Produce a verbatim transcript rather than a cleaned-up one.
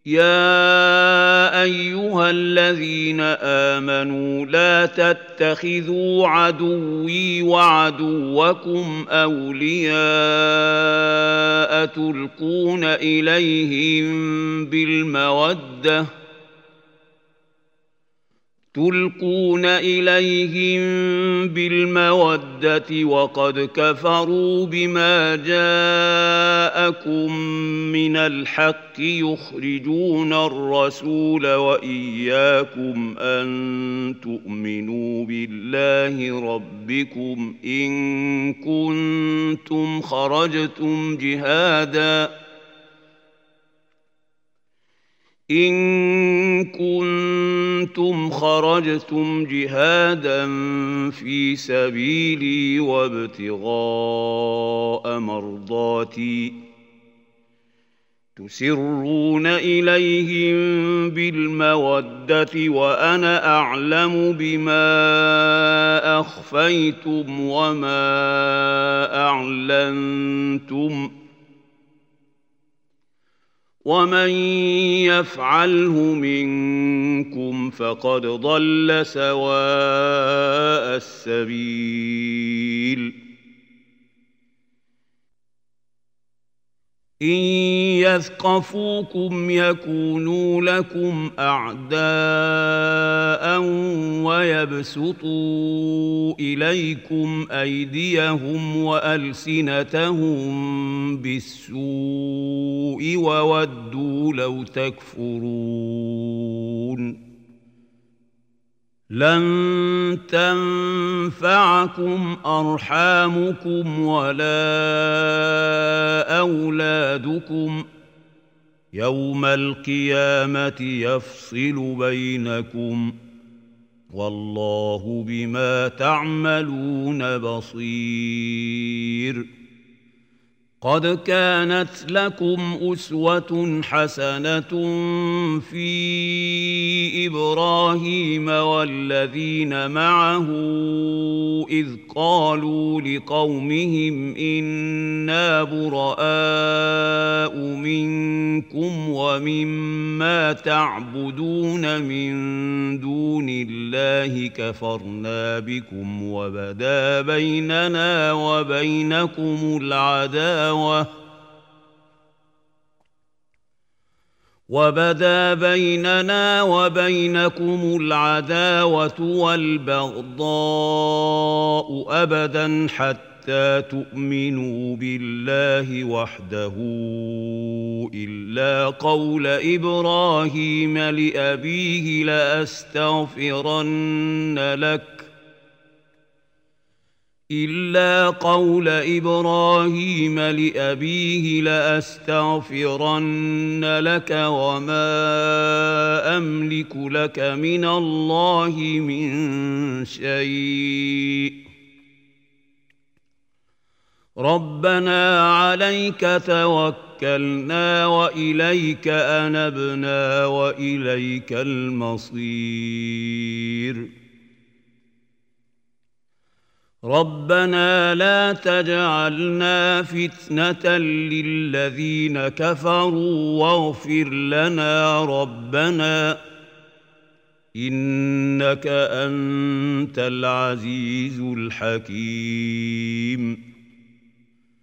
يا أيها الذين آمنوا لا تتخذوا عدوي وعدوكم أولياء تلقون إليهم بالمودة تلقون إليهم بالمودة وقد كفروا بما جاءكم من الحق يخرجون الرسول وإياكم أن تؤمنوا بالله ربكم إن كنتم خرجتم جهاداً إن كنتم خرجتم جهادا في سبيلي وابتغاء مرضاتي تسرون إليهم بالمودة وأنا أعلم بما أخفيتم وما أعلنتم ومن يفعله منكم فقد ضل سواء السبيل إن يثقفوكم يكونوا لكم أعداء ويبسطوا إليكم أيديهم وألسنتهم بالسوء وودوا لو تكفرون لن تنفعكم أرحامكم ولا أولادكم يوم القيامة يفصل بينكم والله بما تعملون بصير قد كانت لكم أسوة حسنة في إبراهيم والذين معه إذ قالوا لقومهم إنا براء منكم ومما تعبدون من دون الله كفرنا بكم وبدا بيننا وبينكم العداوة وبدا بيننا وبينكم العداوة والبغضاء أبدا حتى تؤمنوا بالله وحده إلا قول إبراهيم لأبيه لأستغفرن لك إلا قول إبراهيم لأبيه لأستغفرن لك وما أملك لك من الله من شيء ربنا عليك توكلنا وإليك أنبنا وإليك المصير ربنا لا تجعلنا فتنة للذين كفروا واغفر لنا ربنا إنك أنت العزيز الحكيم